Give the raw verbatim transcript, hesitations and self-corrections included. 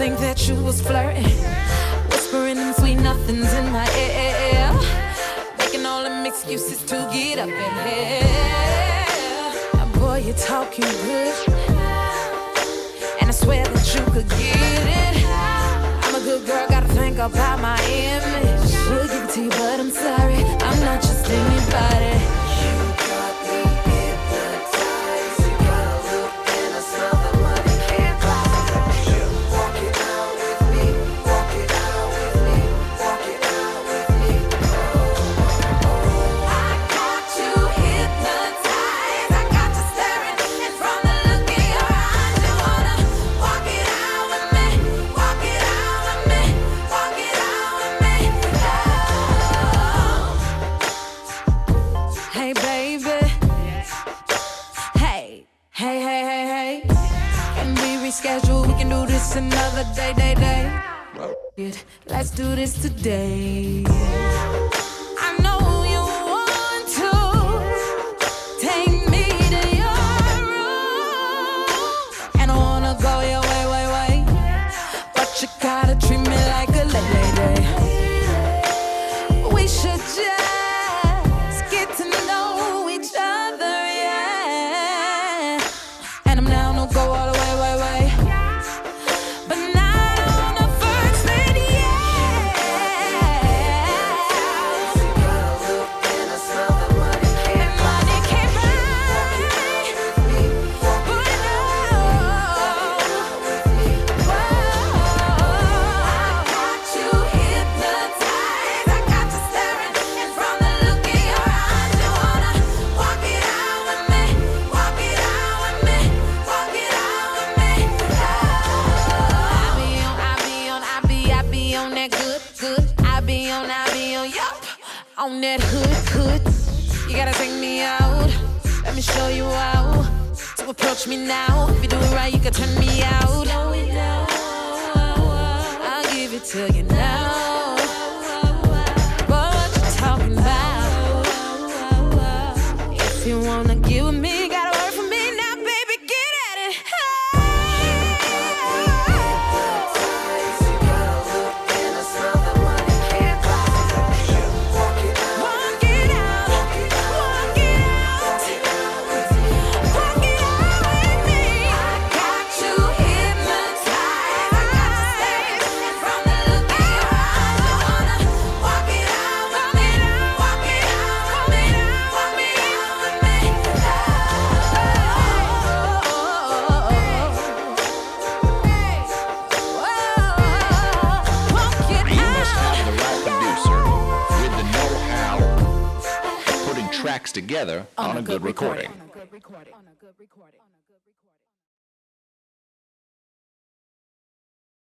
think that you was flirting, whispering them sweet nothings in my ear, making all them excuses to get up in here. Now, boy, you're talking good, and I swear that you could get it. I'm a good girl, gotta think about my image. Should give it to you, but I'm sorry, I'm not just anybody. Another day, day, day. Let's do this today. I know you want to take me to your room, and I wanna go your way, way, way. But you gotta treat me like a lady. We should just get to know each other, yeah. And I'm down to go all the way, way, way. On that hood, hood, you gotta take me out. Let me show you how to approach me now. If you do it right, you can turn me out. I'll give it to you now. What you talking about? If you wanna get with me, gotta work for me now, baby. Get at it. Tracks together on, on a, a good, good recording. recording.